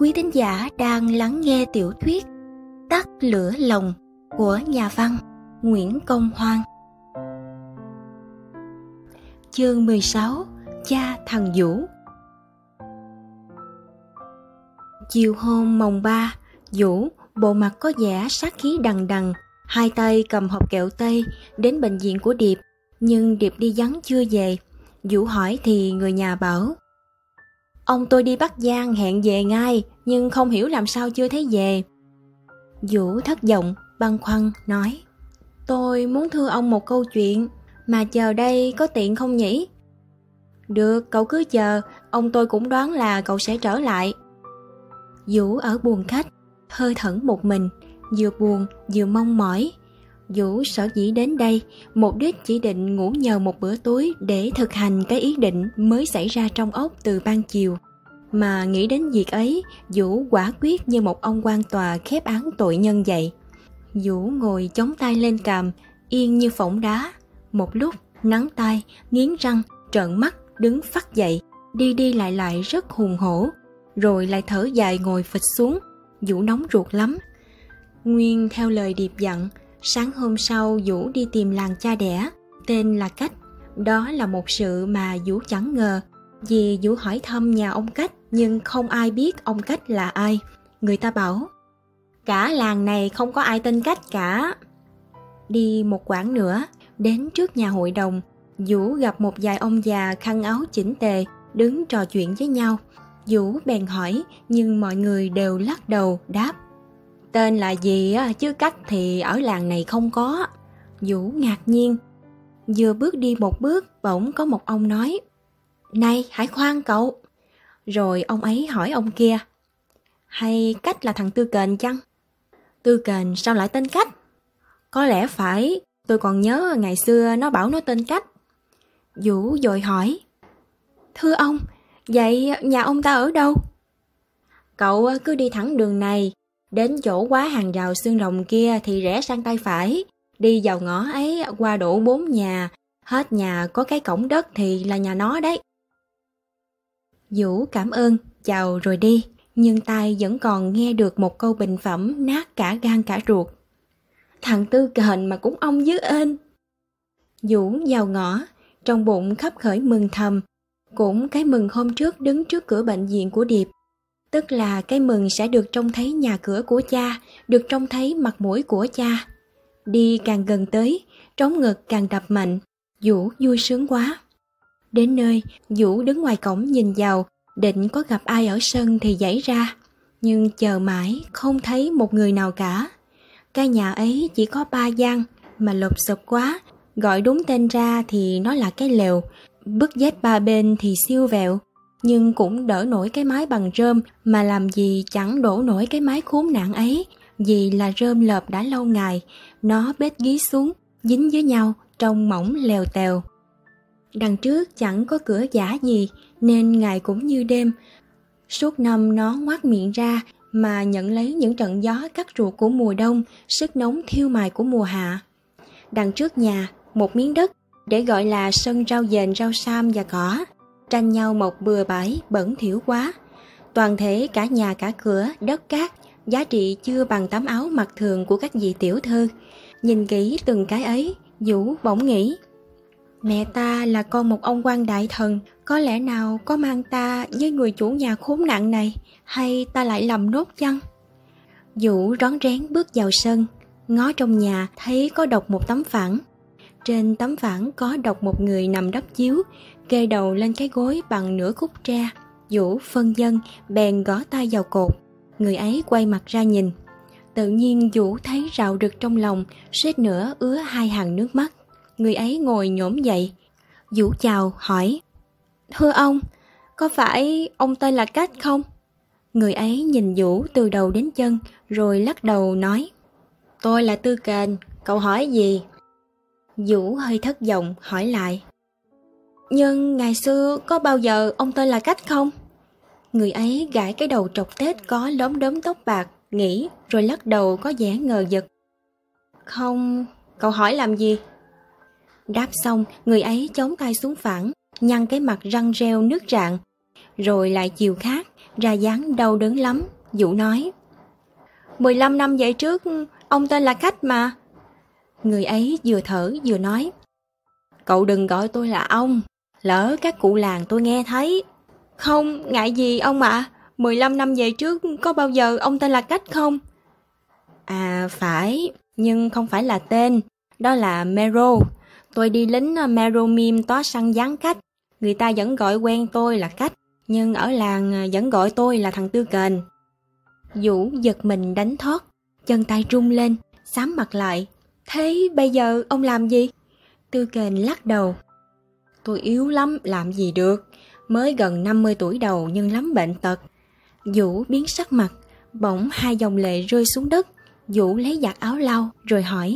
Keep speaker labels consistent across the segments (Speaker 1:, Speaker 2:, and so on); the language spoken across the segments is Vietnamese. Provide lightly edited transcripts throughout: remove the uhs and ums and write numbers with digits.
Speaker 1: quý thính giả đang lắng nghe tiểu thuyết Tắt lửa lòng của nhà văn Nguyễn Công Hoan. Chương 16. Cha thằng Vũ. Chiều hôm mồng 3, Vũ, bộ mặt có vẻ sát khí đằng đằng, hai tay cầm hộp kẹo Tây, đến bệnh viện của Điệp, nhưng Điệp đi vắng chưa về. Vũ hỏi thì người nhà bảo: ông tôi đi Bắc Giang hẹn về ngay, nhưng không hiểu làm sao chưa thấy về. Vũ thất vọng, băn khoăn nói: tôi muốn thưa ông một câu chuyện, mà chờ đây có tiện không nhỉ? Được, cậu cứ chờ, ông tôi cũng đoán là cậu sẽ trở lại. Vũ ở buồng khách, hơi thẫn một mình, vừa buồn vừa mong mỏi. Vũ sở dĩ đến đây, mục đích chỉ định ngủ nhờ một bữa tối để thực hành cái ý định mới xảy ra trong óc từ ban chiều. Mà nghĩ đến việc ấy, Vũ quả quyết như một ông quan tòa khép án tội nhân vậy. Vũ ngồi chống tay lên cằm, yên như phỗng đá. Một lúc, nắng tai, nghiến răng, trợn mắt, đứng phắt dậy, đi đi lại rất hùng hổ, rồi lại thở dài ngồi phịch xuống. Vũ nóng ruột lắm. Nguyên theo lời Điệp dặn, sáng hôm sau Vũ đi tìm làng cha đẻ, tên là Cách. Đó là một sự mà Vũ chẳng ngờ, vì Vũ hỏi thăm nhà ông Cách nhưng không ai biết ông Cách là ai. Người ta bảo: cả làng này không có ai tên Cách cả. Đi một quãng nữa, đến trước nhà hội đồng, Vũ gặp một vài ông già khăn áo chỉnh tề đứng trò chuyện với nhau. Vũ bèn hỏi, nhưng mọi người đều lắc đầu đáp: tên là gì chứ Cách thì ở làng này không có. Vũ ngạc nhiên. Vừa bước đi một bước, bỗng có một ông nói: này, hãy khoan cậu. Rồi ông ấy hỏi ông kia: hay Cách là thằng Tư Kền chăng? Tư Kền sao lại tên Cách? Có lẽ phải, tôi còn nhớ ngày xưa nó bảo nó tên Cách. Vũ vội hỏi: thưa ông, vậy nhà ông ta ở đâu? Cậu cứ đi thẳng đường này, đến chỗ quá hàng rào xương rồng kia thì rẽ sang tay phải, đi vào ngõ ấy qua đổ 4 nhà, hết nhà có cái cổng đất thì là nhà nó đấy. Vũ cảm ơn, chào rồi đi, nhưng tai vẫn còn nghe được một câu bình phẩm nát cả gan cả ruột: thằng Tư Kền mà cũng ông dứ ên. Vũ vào ngõ, trong bụng khấp khởi mừng thầm, cũng cái mừng hôm trước đứng trước cửa bệnh viện của Điệp. Tức là cái mừng sẽ được trông thấy nhà cửa của cha, được trông thấy mặt mũi của cha. Đi càng gần tới, trống ngực càng đập mạnh. Vũ vui sướng quá. Đến nơi, Vũ đứng ngoài cổng nhìn vào, định có gặp ai ở sân thì giãy ra. Nhưng chờ mãi không thấy một người nào cả. Cái nhà ấy chỉ có 3 gian, mà lộp xộp quá. Gọi đúng tên ra thì nó là cái lều, bức vách 3 bên thì siêu vẹo, nhưng cũng đỡ nổi cái mái bằng rơm, mà làm gì chẳng đổ nổi cái mái khốn nạn ấy, vì là rơm lợp đã lâu ngày, nó bết gí xuống, dính với nhau, trông mỏng lèo tèo. Đằng trước chẳng có cửa giả gì, nên ngày cũng như đêm. Suốt năm nó ngoác miệng ra, mà nhận lấy những trận gió cắt ruột của mùa đông, sức nóng thiêu mài của mùa hạ. Đằng trước nhà, một miếng đất, để gọi là sân rau dền, rau sam và cỏ, tranh nhau mọc bừa bãi, bẩn thỉu quá. Toàn thể cả nhà cả cửa, đất cát, giá trị chưa bằng tấm áo mặc thường của các vị tiểu thư. Nhìn kỹ từng cái ấy, Vũ bỗng nghĩ: mẹ ta là con một ông quan đại thần, có lẽ nào có mang ta với người chủ nhà khốn nạn này, hay ta lại lầm nốt chăng? Vũ rón rén bước vào sân, ngó trong nhà thấy có độc một tấm phản. Trên tấm phản có độc một người nằm đắp chiếu, kê đầu lên cái gối bằng nửa khúc tre. Vũ phân vân bèn gõ tay vào cột. Người ấy quay mặt ra nhìn. Tự nhiên Vũ thấy rạo rực trong lòng, suýt nữa ứa 2 hàng nước mắt. Người ấy ngồi nhổm dậy. Vũ chào hỏi: thưa ông, có phải ông tên là Cách không? Người ấy nhìn Vũ từ đầu đến chân, rồi lắc đầu nói: tôi là Tư Kền, cậu hỏi gì? Vũ hơi thất vọng hỏi lại: nhưng ngày xưa có bao giờ ông tên là Cách không? Người ấy gãi cái đầu trọc tết có lốm đốm tóc bạc, nghĩ rồi lắc đầu có vẻ ngờ vực: không, cậu hỏi làm gì? Đáp xong, người ấy chống tay xuống phản, nhăn cái mặt răng reo nước rạng. Rồi lại chiều khác, ra dáng đau đớn lắm. Vũ nói: 15 năm về trước, ông tên là Cách mà. Người ấy vừa thở vừa nói: Cậu đừng gọi tôi là ông, lỡ các cụ làng tôi nghe thấy. Không, ngại gì ông ạ. 15 năm về trước có bao giờ ông tên là Cách không? À phải, nhưng không phải là tên, đó là Mero. Tôi đi lính Meromim tó săn gián Cách. Người ta vẫn gọi quen tôi là Cách, nhưng ở làng vẫn gọi tôi là thằng Tư Kền. Vũ giật mình đánh thoát, chân tay rung lên, xám mặt lại. Thế bây giờ ông làm gì? Tư Kền lắc đầu. Tôi yếu lắm, làm gì được. Mới gần 50 tuổi đầu nhưng lắm bệnh tật. Vũ biến sắc mặt, bỗng hai dòng lệ rơi xuống đất. Vũ lấy giặt áo lau rồi hỏi: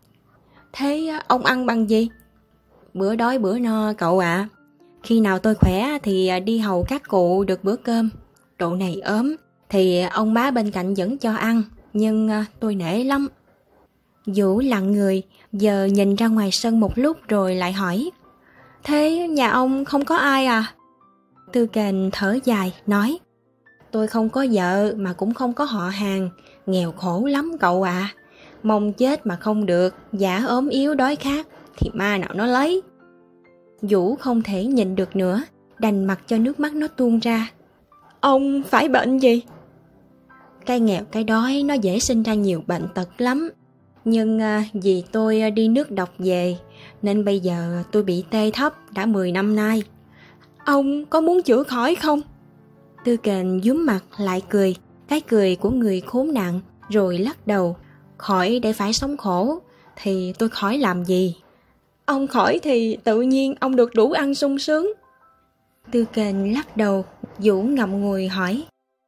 Speaker 1: Thế ông ăn bằng gì? Bữa đói bữa no cậu ạ. Khi nào tôi khỏe thì đi hầu các cụ được bữa cơm. Độ này ốm thì ông bá bên cạnh vẫn cho ăn, nhưng tôi nể lắm. Vũ lặng người, giờ nhìn ra ngoài sân một lúc rồi lại hỏi: Thế nhà ông không có ai à? Tư Kền thở dài nói: Tôi không có vợ mà cũng không có họ hàng, nghèo khổ lắm cậu ạ. Mong chết mà không được, giả ốm yếu đói khát thì ma nào nó lấy. Vũ không thể nhịn được nữa, đành mặc cho nước mắt nó tuôn ra. Ông phải bệnh gì? Cái nghèo cái đói nó dễ sinh ra nhiều bệnh tật lắm. Nhưng vì tôi đi nước độc về nên bây giờ tôi bị tê thấp đã 10 năm nay. Ông có muốn chữa khỏi không? Tư Kền nhúm mặt lại cười, cái cười của người khốn nạn, rồi lắc đầu. Khỏi để phải sống khổ thì tôi khỏi làm gì. Ông khỏi thì tự nhiên ông được đủ ăn sung sướng. Tư Kền lắc đầu. Vũ ngậm ngùi hỏi: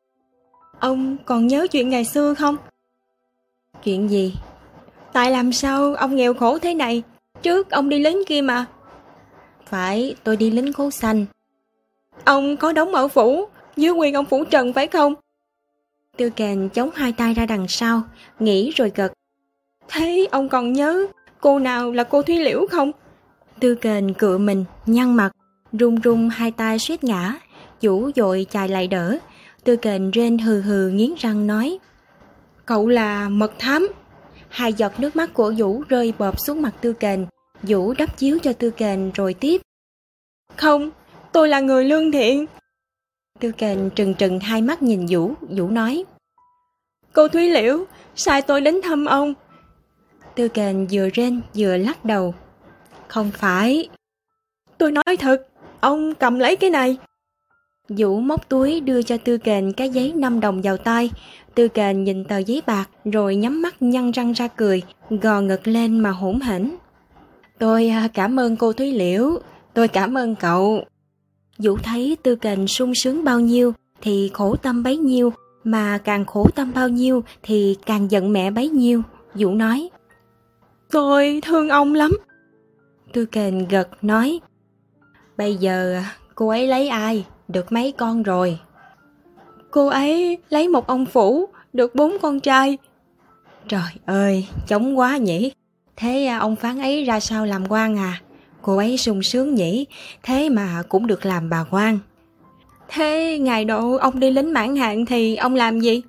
Speaker 1: Ông còn nhớ chuyện ngày xưa không? Chuyện gì? Tại làm sao ông nghèo khổ thế này? Trước ông đi lính kia mà. Phải, tôi đi lính khố xanh. Ông có đóng ở phủ, dưới quyền ông phủ Trần phải không? Tư Kền chống hai tay ra đằng sau, nghĩ rồi gật. Thế ông còn nhớ cô nào là cô Thúy Liễu không? Tư Kền cựa mình, nhăn mặt, run run hai tay suýt ngã. Vũ dội chài lại đỡ. Tư Kền rên hừ hừ nghiến răng nói: Cậu là mật thám. Hai giọt nước mắt của Vũ rơi bọp xuống mặt Tư Kền. Vũ đắp chiếu cho Tư Kền rồi tiếp: Không, tôi là người lương thiện. Tư Kền trừng trừng hai mắt nhìn Vũ. Vũ nói: Cô Thúy Liễu sai tôi đến thăm ông. Tư Kền vừa rên vừa lắc đầu. Không phải. Tôi nói thật, ông cầm lấy cái này. Vũ móc túi đưa cho Tư Kền cái giấy 5 đồng vào tay. Tư Kền nhìn tờ giấy bạc rồi nhắm mắt nhăn răng ra cười, gò ngực lên mà hỗn hển. Tôi cảm ơn cô Thúy Liễu, tôi cảm ơn cậu. Vũ thấy Tư Kền sung sướng bao nhiêu thì khổ tâm bấy nhiêu, mà càng khổ tâm bao nhiêu thì càng giận mẹ bấy nhiêu. Vũ nói: Tôi thương ông lắm. Tư Kền gật nói: Bây giờ cô ấy lấy ai? Được mấy con rồi? Cô ấy lấy một ông phủ, được 4 con trai. Trời ơi, chống quá nhỉ. Thế ông phán ấy ra sao làm quan à? Cô ấy sung sướng nhỉ, thế mà cũng được làm bà quan. Thế ngày độ ông đi lính mãn hạn thì ông làm gì?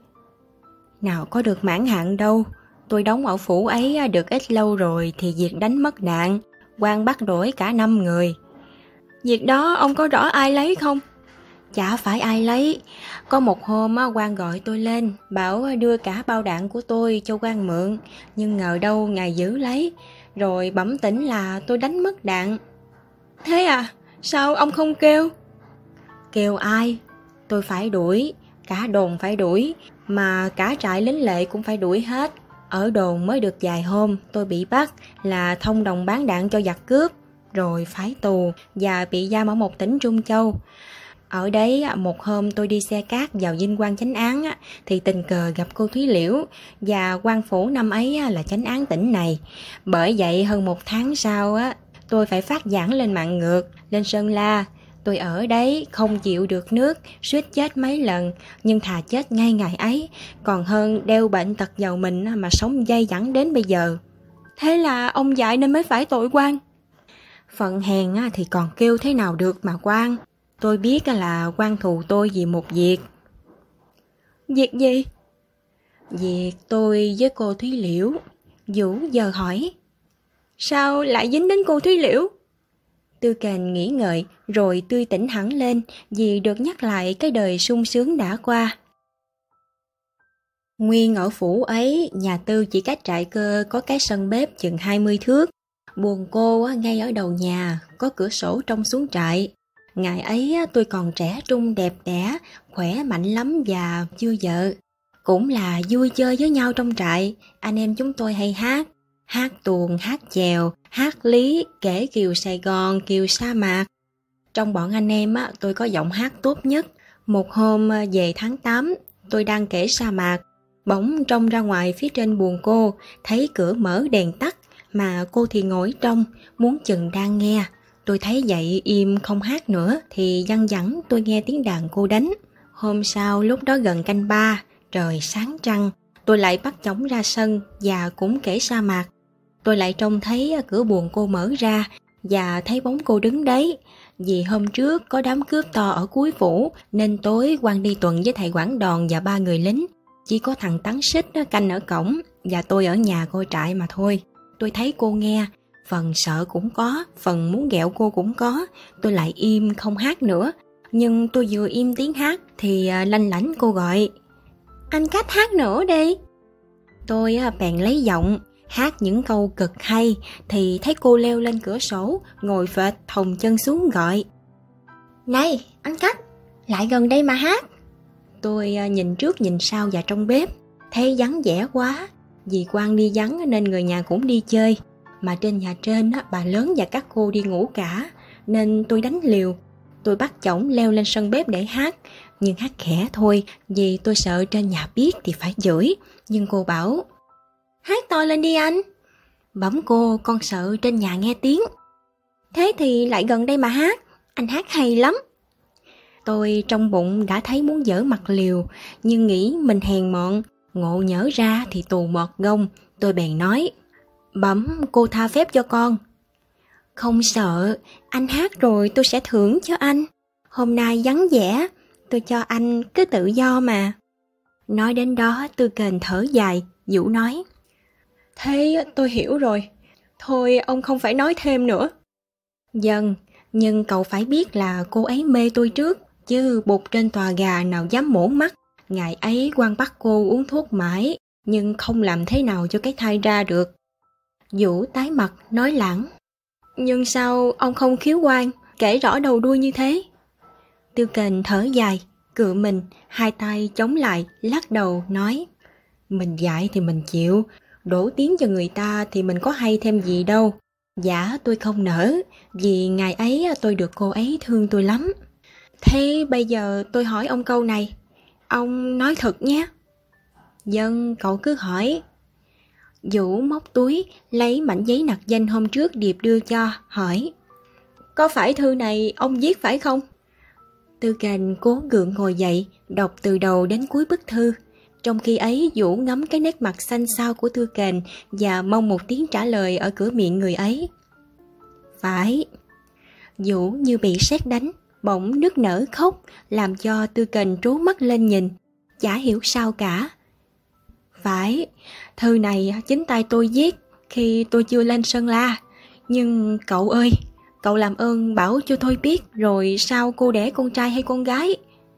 Speaker 1: Nào có được mãn hạn đâu. Tôi đóng ở phủ ấy được ít lâu rồi thì việc đánh mất đạn, quan bắt đổi cả 5 người. Việc đó ông có rõ ai lấy không? Chả phải ai lấy. Có một hôm quan gọi tôi lên, bảo đưa cả bao đạn của tôi cho quan mượn, nhưng ngờ đâu ngài giữ lấy, rồi bẩm tỉnh là tôi đánh mất đạn. Thế à? Sao ông không kêu? Kêu ai? Tôi phải đuổi, cả đồn phải đuổi, mà cả trại lính lệ cũng phải đuổi hết. Ở đồn mới được vài hôm, tôi bị bắt là thông đồng bán đạn cho giặc cướp, rồi phải tù và bị giam ở một tỉnh Trung Châu. Ở đấy một hôm tôi đi xe cát vào Vinh Quang chánh án thì tình cờ gặp cô Thúy Liễu, và quan phủ năm ấy là chánh án tỉnh này. Bởi vậy hơn 1 tháng sau tôi phải phát giảng lên Mạn Ngược, lên Sơn La. Tôi ở đấy không chịu được nước, suýt chết mấy lần, nhưng thà chết ngay ngày ấy còn hơn đeo bệnh tật vào mình mà sống dây dẳng đến bây giờ. Thế là ông dạy nên mới phải tội quan. Phận hèn thì còn kêu thế nào được mà quan. Tôi biết là quan thù tôi vì một việc, Việc gì? Việc tôi với cô Thúy Liễu. Vũ giờ hỏi. Sao lại dính đến cô Thúy Liễu? Tư Kền nghĩ ngợi rồi tươi tỉnh hẳn lên vì được nhắc lại cái đời sung sướng đã qua. Nguyên ở phủ ấy, nhà Tư chỉ cách trại Cơ có cái sân bếp chừng 20 thước. Buồng cô ngay ở đầu nhà, có cửa sổ trông xuống trại. Ngày ấy tôi còn trẻ trung đẹp đẽ, khỏe mạnh lắm và chưa vợ. Cũng là vui chơi với nhau trong trại, anh em chúng tôi hay hát tuồng, hát chèo, hát lý, kể kiều Sài Gòn, kiều sa mạc. Trong bọn anh em tôi có giọng hát tốt nhất. Một hôm về tháng 8, tôi đang kể sa mạc, bỗng trông ra ngoài phía trên buồng cô, thấy cửa mở đèn tắt, mà cô thì ngồi trong, muốn chừng đang nghe. Tôi thấy vậy im không hát nữa, thì văng vẳng tôi nghe tiếng đàn cô đánh. Hôm sau lúc đó gần canh 3, trời sáng trăng, tôi lại bắt chổng ra sân và cũng kể sa mạc. Tôi lại trông thấy cửa buồng cô mở ra và thấy bóng cô đứng đấy. Vì hôm trước có đám cướp to ở cuối phủ nên tối quan đi tuần với thầy quản đòn và 3 người lính. Chỉ có thằng Tắn Xích canh ở cổng và tôi ở nhà coi trại mà thôi. Tôi thấy cô nghe, phần sợ cũng có, phần muốn ghẹo cô cũng có. Tôi lại im không hát nữa. Nhưng tôi vừa im tiếng hát thì lanh lảnh cô gọi. Anh Cách hát nữa đi. Tôi bèn lấy giọng hát những câu cực hay thì thấy cô leo lên cửa sổ, ngồi phệt thòng chân xuống gọi. Này, anh Cách, lại gần đây mà hát. Tôi nhìn trước nhìn sau và trong bếp, thấy vắng vẻ quá. Vì Quang đi vắng nên người nhà cũng đi chơi. Mà trên nhà trên bà lớn và các cô đi ngủ cả, nên tôi đánh liều. Tôi bắt chổng leo lên sân bếp để hát, nhưng hát khẽ thôi, vì tôi sợ trên nhà biết thì phải chửi. Nhưng cô bảo, hát to lên đi anh. Bẩm cô, con sợ trên nhà nghe tiếng. Thế thì lại gần đây mà hát, anh hát hay lắm. Tôi trong bụng đã thấy muốn dở mặt liều, nhưng nghĩ mình hèn mọn, ngộ nhỡ ra thì tù mọt gông. Tôi bèn nói, bẩm cô tha phép cho con. Không sợ, anh hát rồi tôi sẽ thưởng cho anh. Hôm nay vắng vẻ, tôi cho anh cứ tự do mà. Nói đến đó Tư Kền thở dài. Vũ nói, thế tôi hiểu rồi, thôi ông không phải nói thêm nữa. Vâng, nhưng cậu phải biết là cô ấy mê tôi trước, chứ bụt trên tòa gà nào dám mổ mắt. Ngày ấy Quang bắt cô uống thuốc mãi, nhưng không làm thế nào cho cái thai ra được. Vũ tái mặt nói lẳng, nhưng sao ông không khiếu Quang, kể rõ đầu đuôi như thế? Tư Kền thở dài, cựa mình, hai tay chống lại, lắc đầu nói, mình dạy thì mình chịu, đổ tiếng cho người ta thì mình có hay thêm gì đâu. Dạ tôi không nỡ, vì ngày ấy tôi được cô ấy thương tôi lắm. Thế bây giờ tôi hỏi ông câu này, ông nói thật nhé. Dân cậu cứ hỏi. Vũ móc túi, lấy mảnh giấy nặc danh hôm trước Điệp đưa cho, hỏi, có phải thư này ông viết phải không? Tư Kền cố gượng ngồi dậy, đọc từ đầu đến cuối bức thư. Trong khi ấy Vũ ngắm cái nét mặt xanh xao của Tư Kền và mong một tiếng trả lời ở cửa miệng người ấy. Phải. Vũ như bị sét đánh, bỗng nức nở khóc, làm cho Tư Kền trố mắt lên nhìn, chả hiểu sao cả. Phải, thư này chính tay tôi viết khi tôi chưa lên Sơn La. Nhưng cậu ơi, cậu làm ơn bảo cho tôi biết rồi sao cô đẻ con trai hay con gái?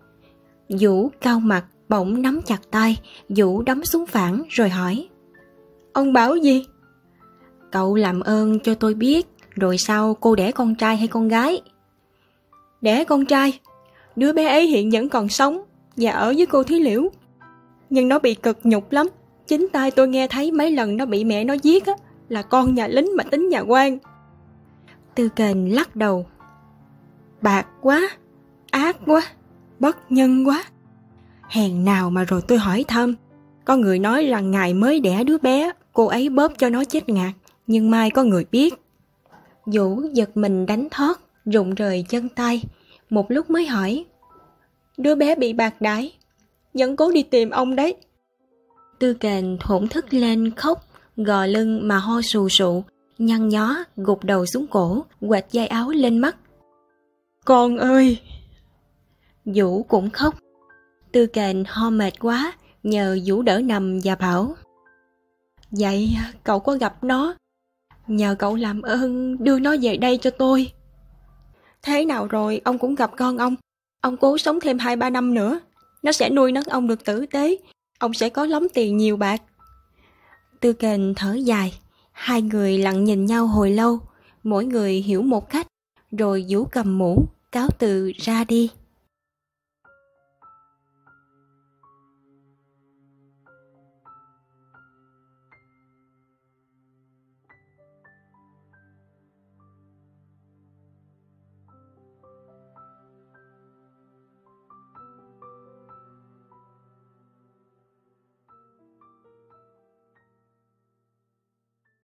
Speaker 1: Vũ cau mặt, bỗng nắm chặt tay. Vũ đấm xuống phản rồi hỏi, ông bảo gì? Cậu làm ơn cho tôi biết rồi sao cô đẻ con trai hay con gái? Đẻ con trai. Đứa bé ấy hiện vẫn còn sống và ở với cô Thúy Liễu, nhưng nó bị cực nhục lắm. Chính tai tôi nghe thấy mấy lần nó bị mẹ nó giết á, là con nhà lính mà tính nhà quan. Tư Kền lắc đầu. Bạc quá, ác quá, bất nhân quá. Hèn nào mà rồi tôi hỏi thăm, có người nói là ngày mới đẻ đứa bé, cô ấy bóp cho nó chết ngạt, nhưng mai có người biết. Vũ giật mình đánh thót, rụng rời chân tay, một lúc mới hỏi, đứa bé bị bạc đãi, vẫn cố đi tìm ông đấy. Tư Kền thổn thức lên khóc, gò lưng mà ho sù sụ, nhăn nhó, gục đầu xuống cổ, quệt dây áo lên mắt. Con ơi! Vũ cũng khóc. Tư Kền ho mệt quá, nhờ Vũ đỡ nằm và bảo: Vậy cậu có gặp nó, nhờ cậu làm ơn đưa nó về đây cho tôi. Thế nào rồi ông cũng gặp con ông cố sống thêm 2-3 năm nữa, nó sẽ nuôi nấng ông được tử tế, ông sẽ có lắm tiền nhiều bạc. Tư Kền thở dài, hai người lặng nhìn nhau hồi lâu, mỗi người hiểu một cách, rồi Vũ cầm mũ, cáo từ ra đi.